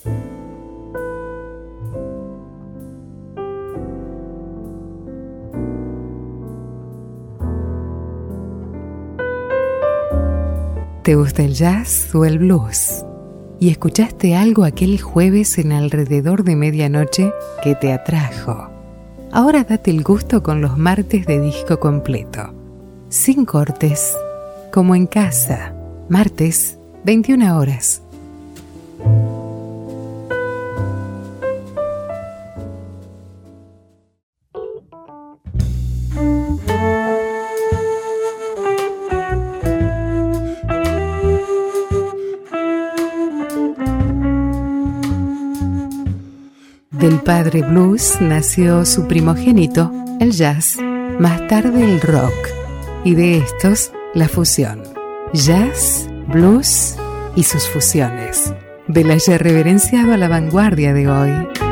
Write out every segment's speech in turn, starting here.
¿Te gusta el jazz o el blues? ¿Y escuchaste algo aquel jueves en alrededor de medianoche que te atrajo? Ahora date el gusto con los martes de disco completo. Sin cortes, como en casa. Martes, 21 horas. Del padre blues nació su primogénito, el jazz, más tarde el rock, y de estos, la fusión. Jazz, blues y sus fusiones. De la ya reverenciado a la vanguardia de hoy.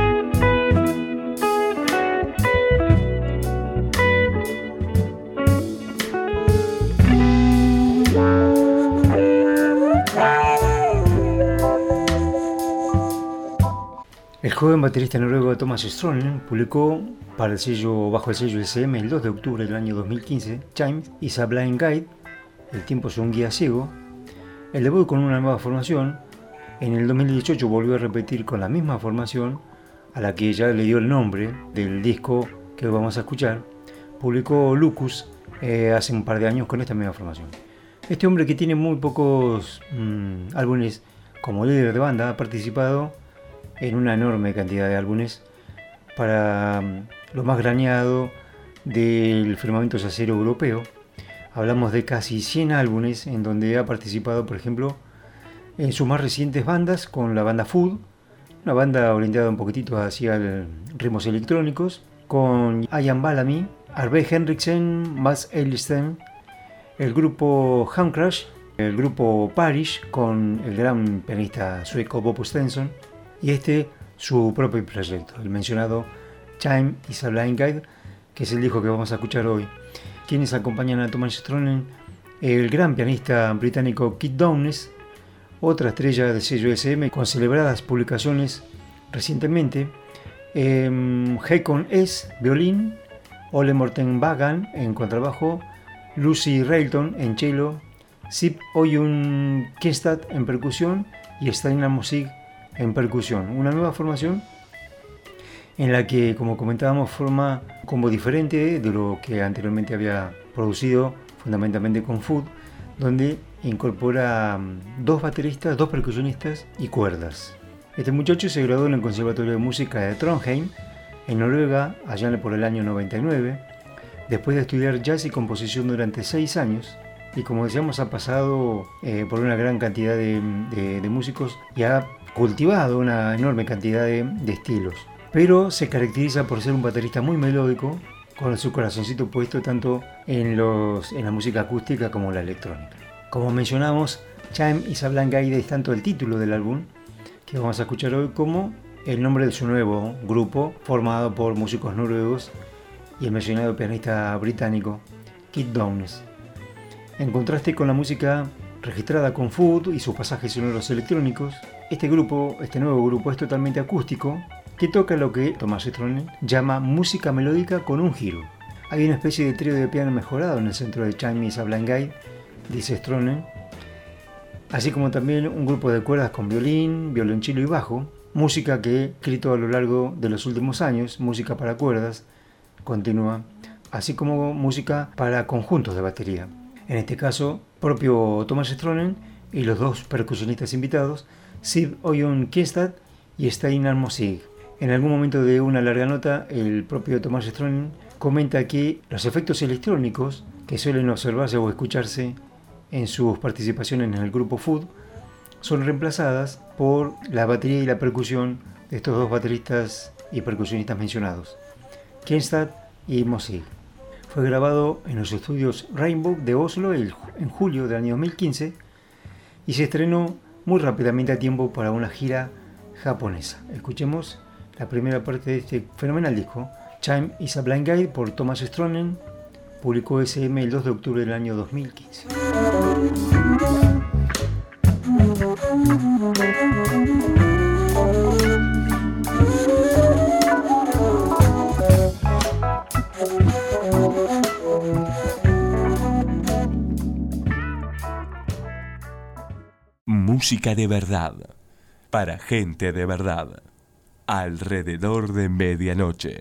El joven baterista noruego Thomas Stronen publicó bajo el sello SM el 2 de octubre del año 2015 Time is a Blind Guide, El tiempo es un guía ciego, el debut con una nueva formación. En el 2018 volvió a repetir con la misma formación a la que ya le dio el nombre del disco que hoy vamos a escuchar. Publicó Lucus hace un par de años con esta misma formación. Este hombre, que tiene muy pocos álbumes como líder de banda, ha participado en una enorme cantidad de álbumes para lo más graneado del firmamento jazzero europeo. Hablamos de casi 100 álbumes en donde ha participado, por ejemplo, en sus más recientes bandas con la banda Food, una banda orientada un poquitito hacia ritmos electrónicos, con Ian Bellamy, Arve Henriksen, Mads Elsten, el grupo Handcrash, el grupo Parish con el gran pianista sueco Bob Stenson, y su propio proyecto, el mencionado Time is a Blind Guide, que es el disco que vamos a escuchar hoy. Quienes acompañan a Thomas Stronen: el gran pianista británico Keith Downes, otra estrella del sello SM con celebradas publicaciones recientemente, Hakon S, violín, Ole Morten Bagan en contrabajo, Lucy Railton en cello, Sib Oyun Kestad en percusión y Steinar Mosig en percusión. Una nueva formación en la que, como comentábamos, forma un combo diferente de lo que anteriormente había producido, fundamentalmente con Food, donde incorpora 2 bateristas, 2 percusionistas y cuerdas. Este muchacho se graduó en el Conservatorio de Música de Trondheim, en Noruega, allá por el año 99, después de estudiar jazz y composición durante 6 años. Y como decíamos, ha pasado por una gran cantidad de músicos y ha cultivado una enorme cantidad de estilos. Pero se caracteriza por ser un baterista muy melódico, con su corazoncito puesto tanto en la música acústica como en la electrónica. Como mencionamos, Time is a Blind Guide es tanto el título del álbum que vamos a escuchar hoy como el nombre de su nuevo grupo, formado por músicos noruegos y el mencionado pianista británico Keith Downes. En contraste con la música registrada con Food y sus pasajes sonoros electrónicos, este nuevo grupo es totalmente acústico, que toca lo que Thomas Stronen llama música melódica con un giro. Hay una especie de trío de piano mejorado en el centro de Time is a Blind Guide, dice Stronen, así como también un grupo de cuerdas con violín, violonchelo y bajo, música que he escrito a lo largo de los últimos años, música para cuerdas continua, así como música para conjuntos de batería. En este caso, propio Thomas Stronen y los 2 percusionistas invitados, Sib Oyun Kestad y Steinar Mosig. En algún momento de una larga nota, el propio Thomas Stronen comenta que los efectos electrónicos que suelen observarse o escucharse en sus participaciones en el grupo Food son reemplazadas por la batería y la percusión de estos 2 bateristas y percusionistas mencionados, Kestad y Mosig. Fue grabado en los estudios Rainbow de Oslo en julio del año 2015 y se estrenó muy rápidamente a tiempo para una gira japonesa. Escuchemos la primera parte de este fenomenal disco, Time is a Blind Guide, por Thomas Stronen. Publicó SM el 2 de octubre del año 2015. música de verdad, para gente de verdad, alrededor de medianoche.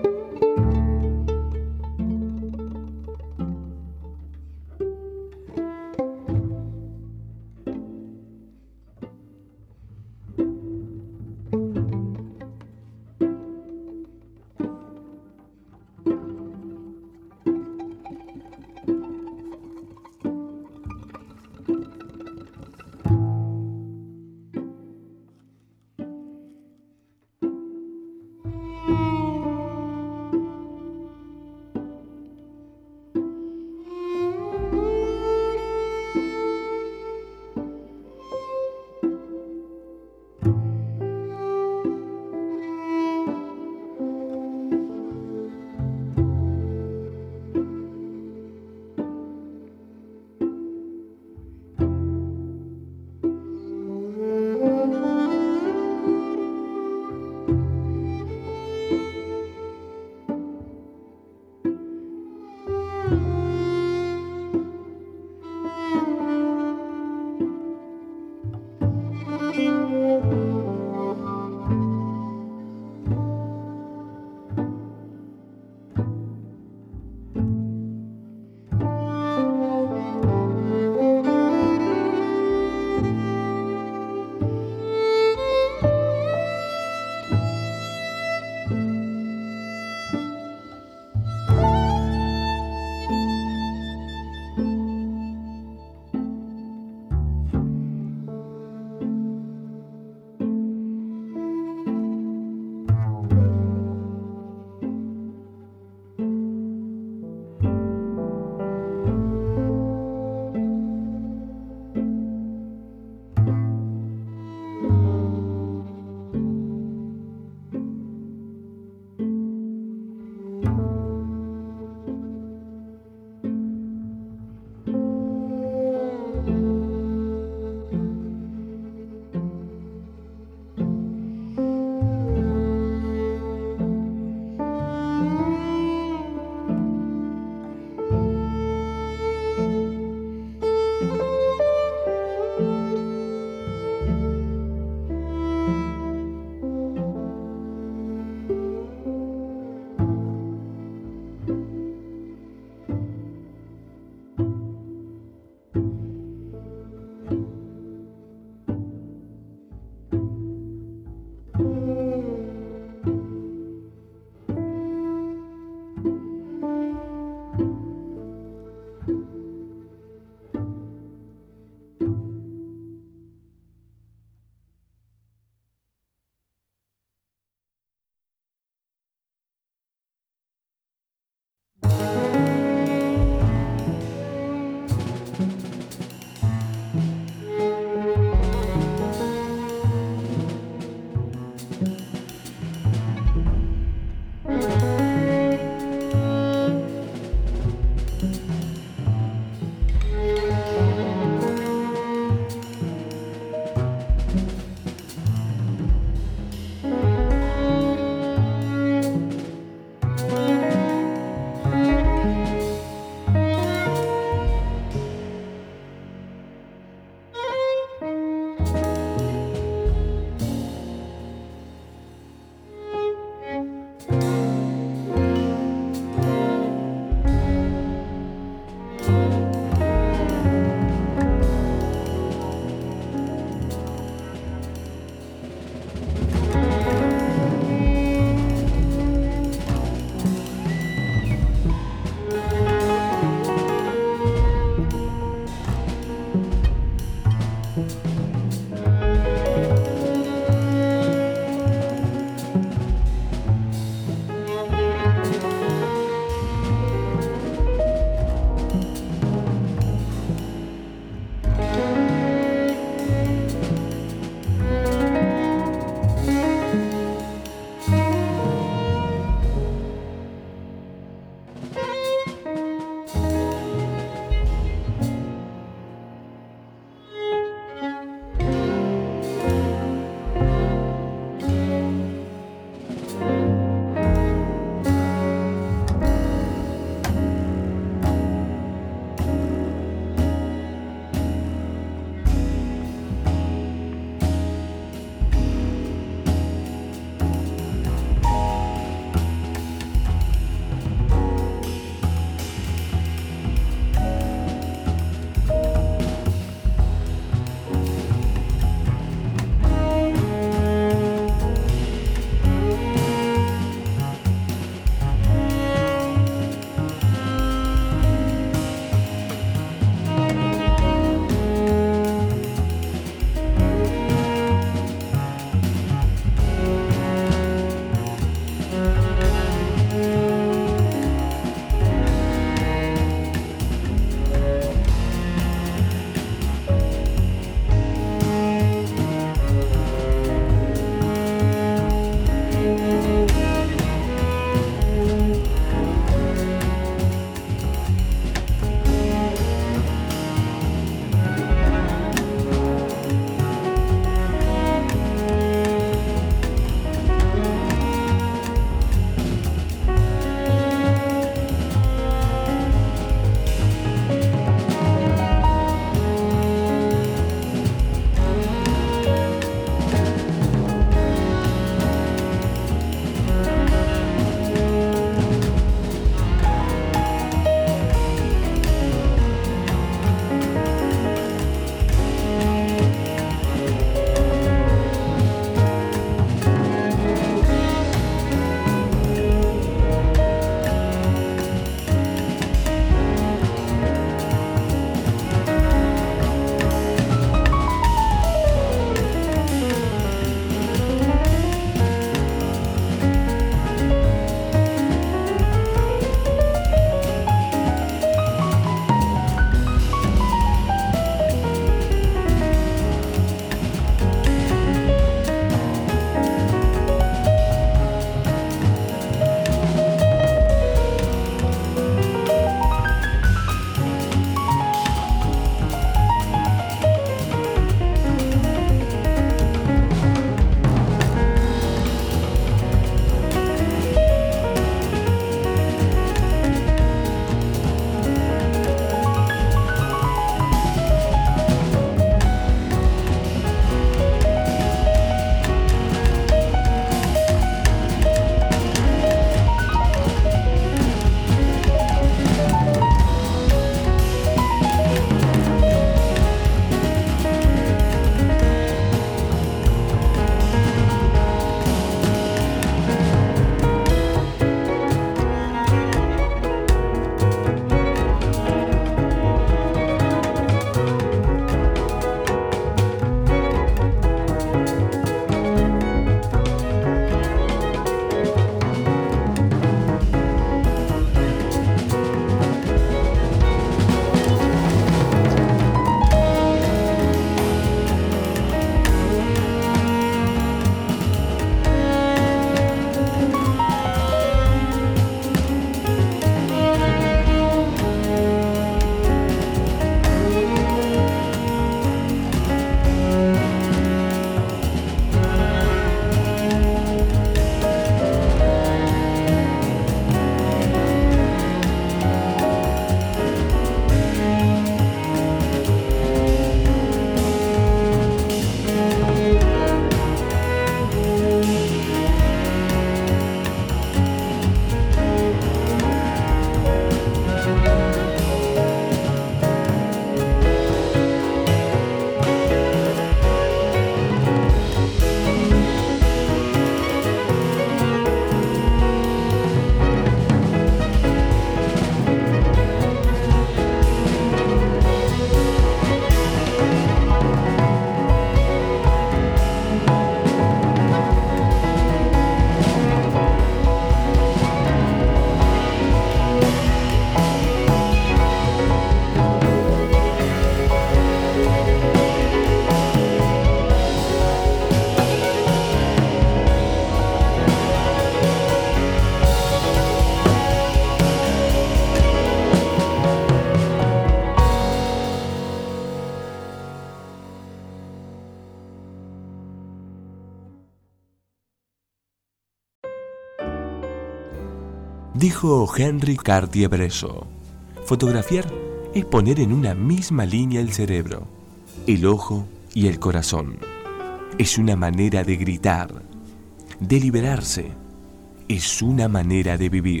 Dijo Henry Cartier-Bresson: fotografiar es poner en una misma línea el cerebro, el ojo y el corazón. Es una manera de gritar, de liberarse. Es una manera de vivir.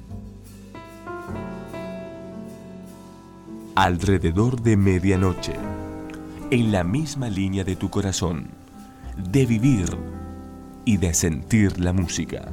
Alrededor de medianoche, en la misma línea de tu corazón, de vivir y de sentir la música.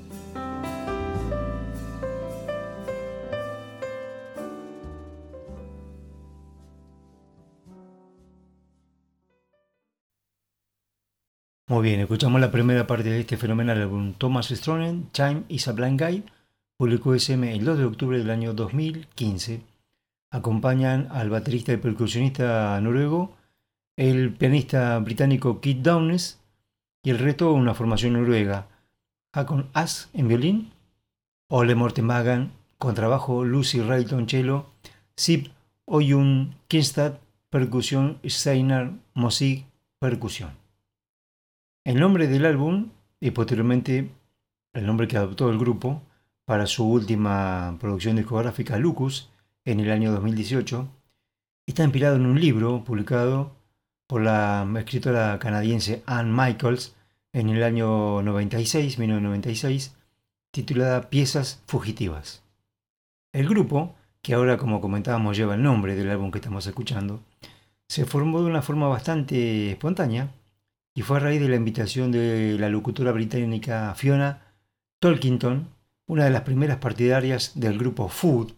Muy bien, escuchamos la primera parte de este fenomenal álbum. Thomas Stronen, Time is a Blind Guide, publicó SM el 2 de octubre del año 2015. Acompañan al baterista y percusionista noruego, el pianista británico Keith Downes y el resto una formación noruega: Håkon Aas en violín, Ole Morten Magan contrabajo, Lucy Rayton cello, Sib Oyun Kinstad percusión, Steinar Mosig percusión. El nombre del álbum y posteriormente el nombre que adoptó el grupo para su última producción discográfica, Lucus, en el año 2018, está inspirado en un libro publicado por la escritora canadiense Anne Michaels en el año 1996, titulada Piezas Fugitivas. El grupo, que ahora como comentábamos lleva el nombre del álbum que estamos escuchando, se formó de una forma bastante espontánea y fue a raíz de la invitación de la locutora británica Fiona Tolkington, una de las primeras partidarias del grupo Food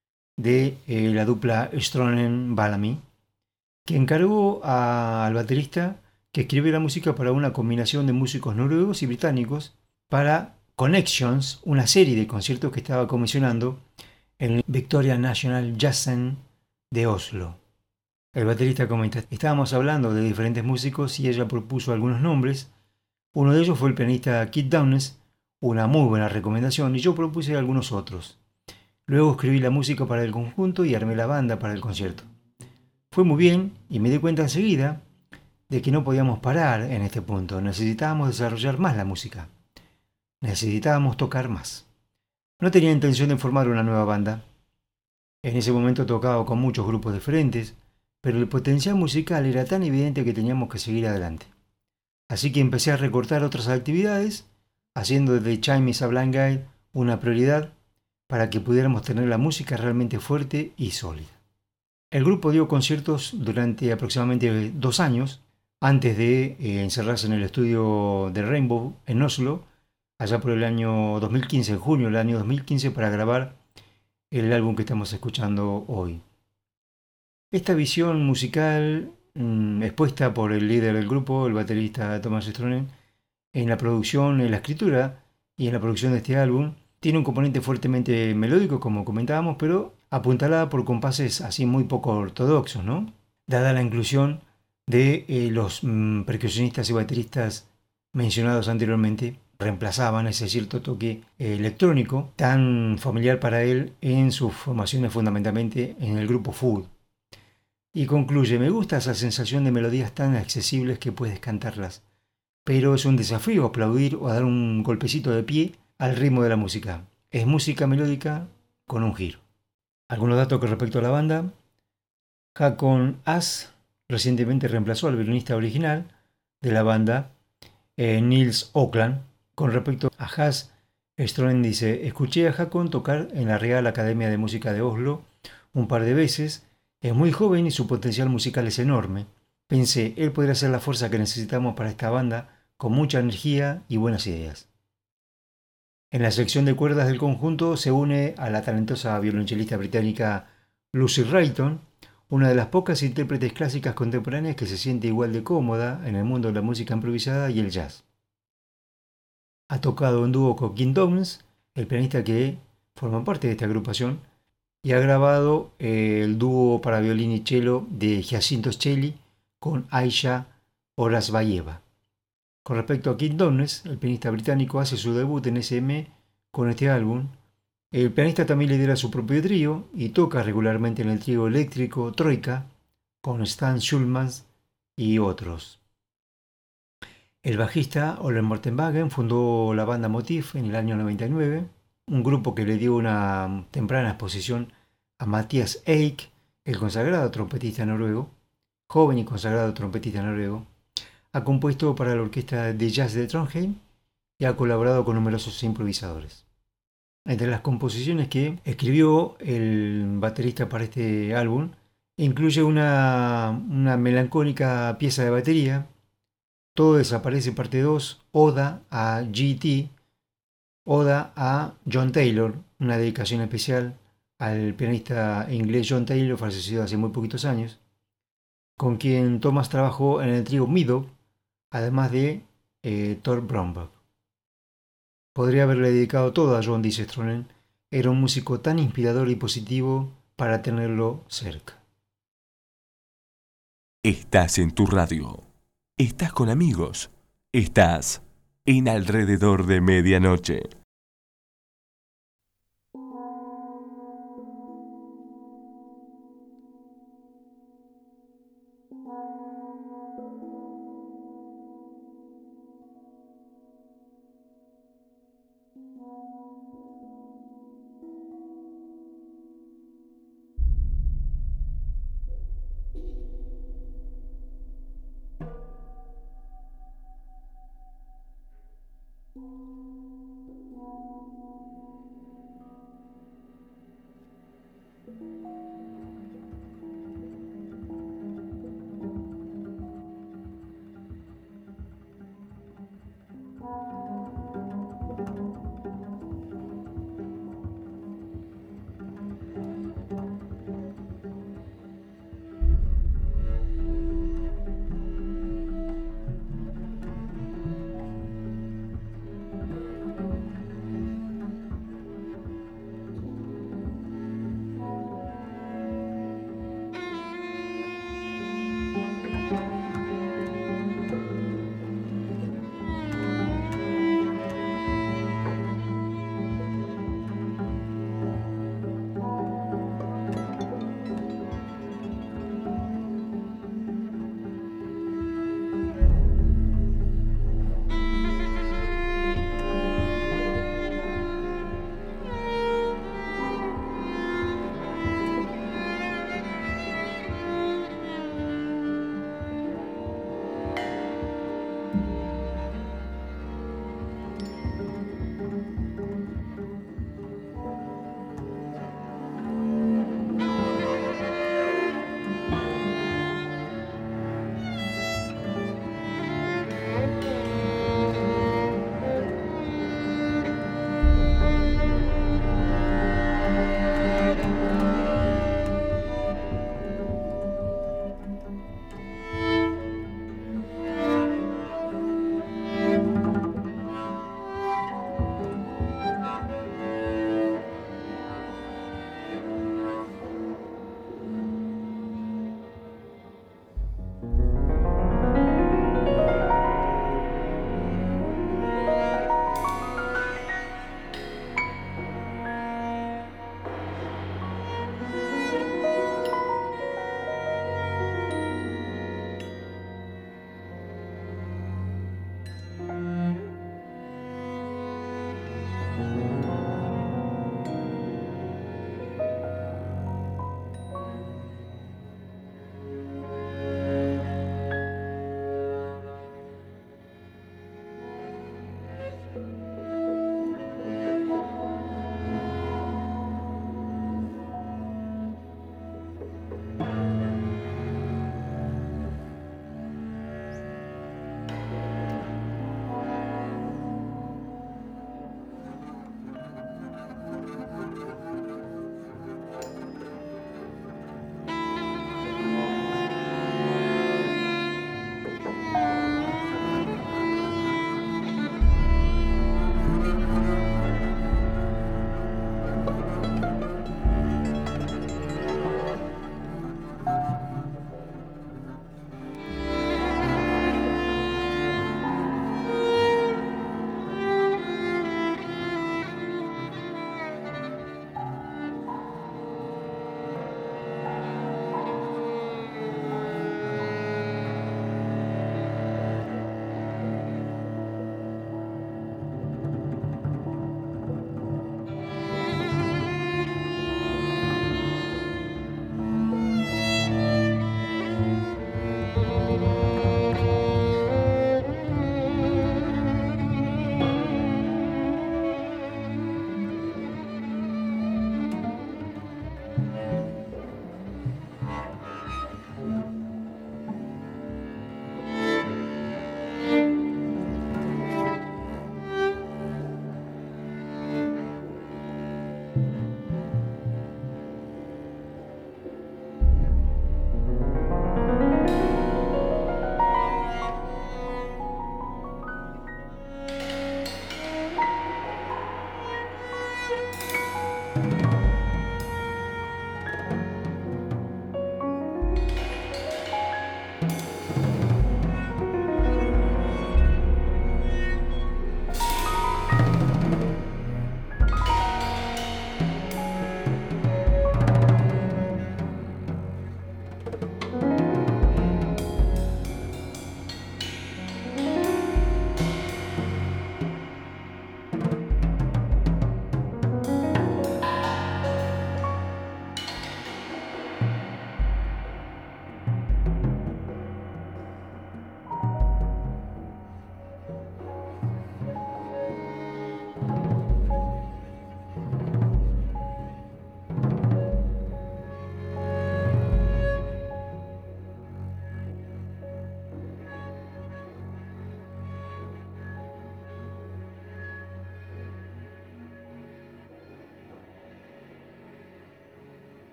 de la dupla Stronen-Bellamy, que encargó al baterista que escribiera música para una combinación de músicos noruegos y británicos para Connections, una serie de conciertos que estaba comisionando en el Victoria National Jazz Center de Oslo. El baterista comenta: estábamos hablando de diferentes músicos y ella propuso algunos nombres. Uno de ellos fue el pianista Keith Downes, una muy buena recomendación, y yo propuse algunos otros. Luego escribí la música para el conjunto y armé la banda para el concierto. Fue muy bien y me di cuenta enseguida de que no podíamos parar en este punto. Necesitábamos desarrollar más la música. Necesitábamos tocar más. No tenía intención de formar una nueva banda. En ese momento tocaba con muchos grupos diferentes, pero el potencial musical era tan evidente que teníamos que seguir adelante. Así que empecé a recortar otras actividades, haciendo de Time is a Blind Guide una prioridad para que pudiéramos tener la música realmente fuerte y sólida. El grupo dio conciertos durante aproximadamente 2 años, antes de encerrarse en el estudio de Rainbow en Oslo, allá por el año 2015, en junio del año 2015, para grabar el álbum que estamos escuchando hoy. Esta visión musical expuesta por el líder del grupo, el baterista Thomas Stronen, en la producción, en la escritura y en la producción de este álbum, tiene un componente fuertemente melódico, como comentábamos, pero apuntalada por compases así muy poco ortodoxos, ¿no? Dada la inclusión de los percusionistas y bateristas mencionados anteriormente, reemplazaban ese cierto toque electrónico tan familiar para él en sus formaciones, fundamentalmente en el grupo Food. Y concluye: me gusta esa sensación de melodías tan accesibles que puedes cantarlas, pero es un desafío aplaudir o dar un golpecito de pie al ritmo de la música. Es música melódica con un giro. Algunos datos con respecto a la banda: Håkon Aas recientemente reemplazó al violinista original de la banda, Nils Auckland. Con respecto a Aas, Stronen dice: escuché a Håkon tocar en la Real Academia de Música de Oslo un par de veces. Es muy joven y su potencial musical es enorme. Pensé, él podría ser la fuerza que necesitamos para esta banda, con mucha energía y buenas ideas. En la sección de cuerdas del conjunto se une a la talentosa violonchelista británica Lucy Rayton, una de las pocas intérpretes clásicas contemporáneas que se siente igual de cómoda en el mundo de la música improvisada y el jazz. Ha tocado en dúo con Keith Downes, el pianista que forma parte de esta agrupación, y ha grabado el dúo para violín y cello de Giacinto Scelli con Aisha Orazbayeva. Con respecto a Keith Downes, el pianista británico hace su debut en SM con este álbum. El pianista también lidera su propio trío y toca regularmente en el trío eléctrico Troika con Stan Schulmans y otros. El bajista Ole Morten Magan fundó la banda Motif en el año 99. un grupo que le dio una temprana exposición a Mathias Eik, el consagrado trompetista noruego, joven y consagrado trompetista noruego. Ha compuesto para la Orquesta de Jazz de Trondheim y ha colaborado con numerosos improvisadores. Entre las composiciones que escribió el baterista para este álbum, incluye una melancólica pieza de batería, Todo desaparece parte 2, Oda a GT, Oda a John Taylor, una dedicación especial al pianista inglés John Taylor, fallecido hace muy poquitos años, con quien Thomas trabajó en el trío Meadow, además de Thor Bromberg. Podría haberle dedicado todo a John, dice Stronen. Era un músico tan inspirador y positivo para tenerlo cerca. Estás en tu radio. Estás con amigos. Estás en Alrededor de Medianoche.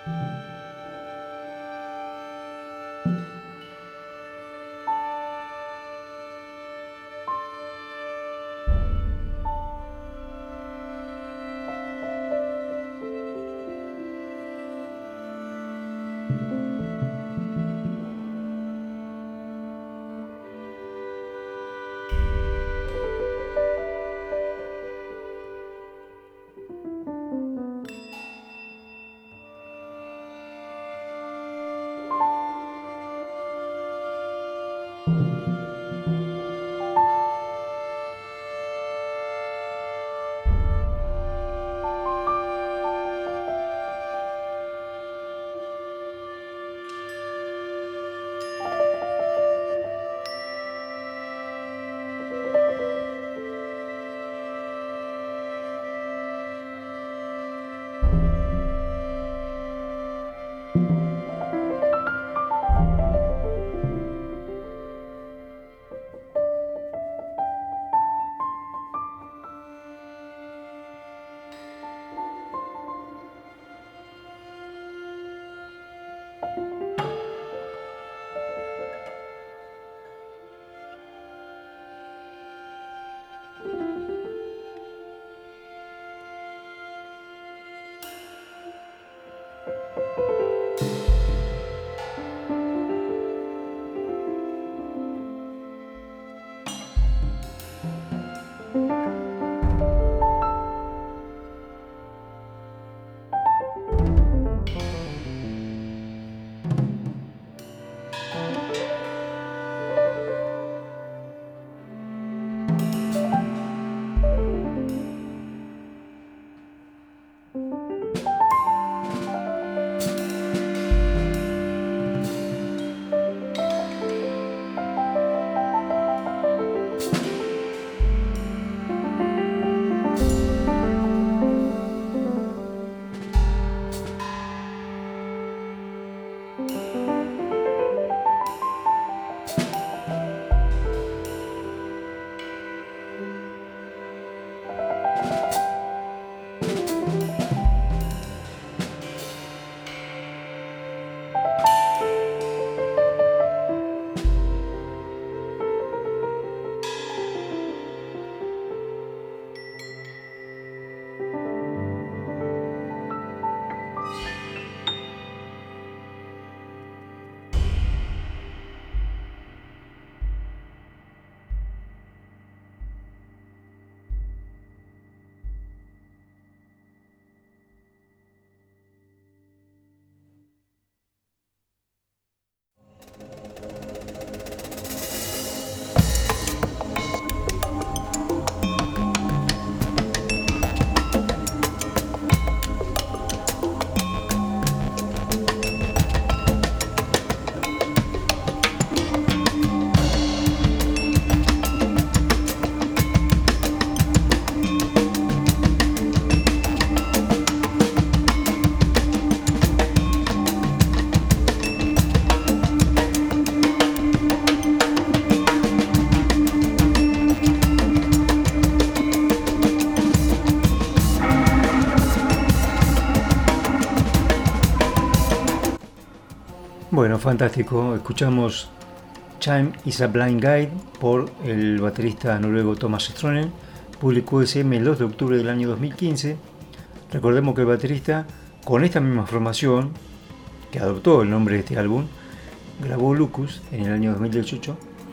Bueno, fantástico. Escuchamos Chime is a Blind Guide por el baterista noruego Thomas Stronen. Publicó SM el 2 de octubre del año 2015. Recordemos que el baterista, con esta misma formación, que adoptó el nombre de este álbum, grabó Lucus en el año 2018,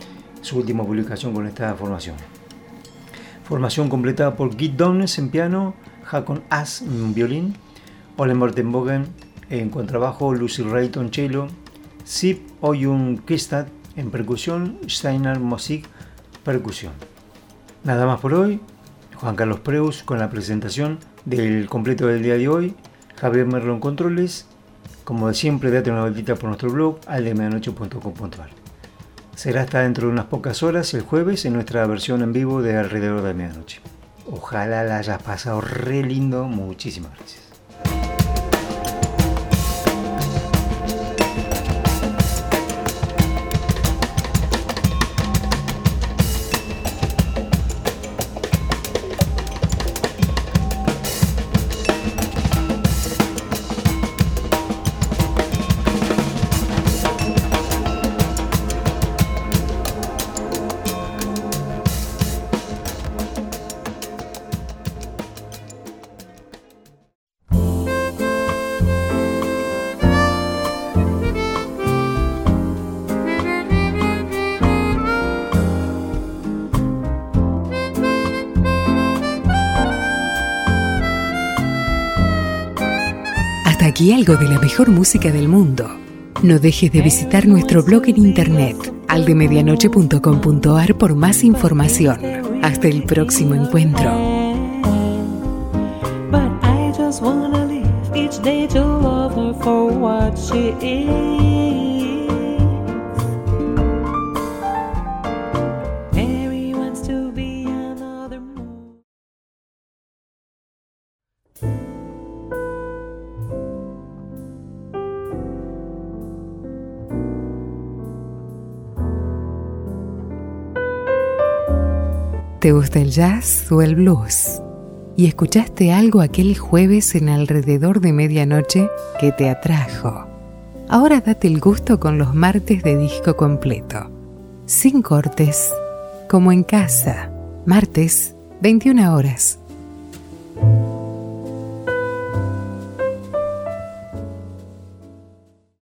su última publicación con esta formación. Formación completada por Git Downes en piano, Hakon As en violín, Ole Mortenbogen en contrabajo, Lucy Rayton cello, Sip Oyun Kristad en percusión, Steinar Mosig percusión. Nada más por hoy. Juan Carlos Preus con la presentación del completo del día de hoy. Javier Merlo en controles. Como de siempre, date una vueltita por nuestro blog aldemedianoche.com.ar. Será hasta dentro de unas pocas horas, el jueves, en nuestra versión en vivo de Alrededor de Medianoche. Ojalá la hayas pasado re lindo. Muchísimas gracias. Hasta aquí algo de la mejor música del mundo. No dejes de visitar nuestro blog en internet, aldemedianoche.com.ar, por más información. Hasta el próximo encuentro. But I just wanna live each day to love her for what she is. Mary wants to be another moon. ¿Te gusta el jazz o el blues? ¿Y escuchaste algo aquel jueves en alrededor de medianoche que te atrajo? Ahora date el gusto con los martes de disco completo. Sin cortes, como en casa. Martes, 21 horas.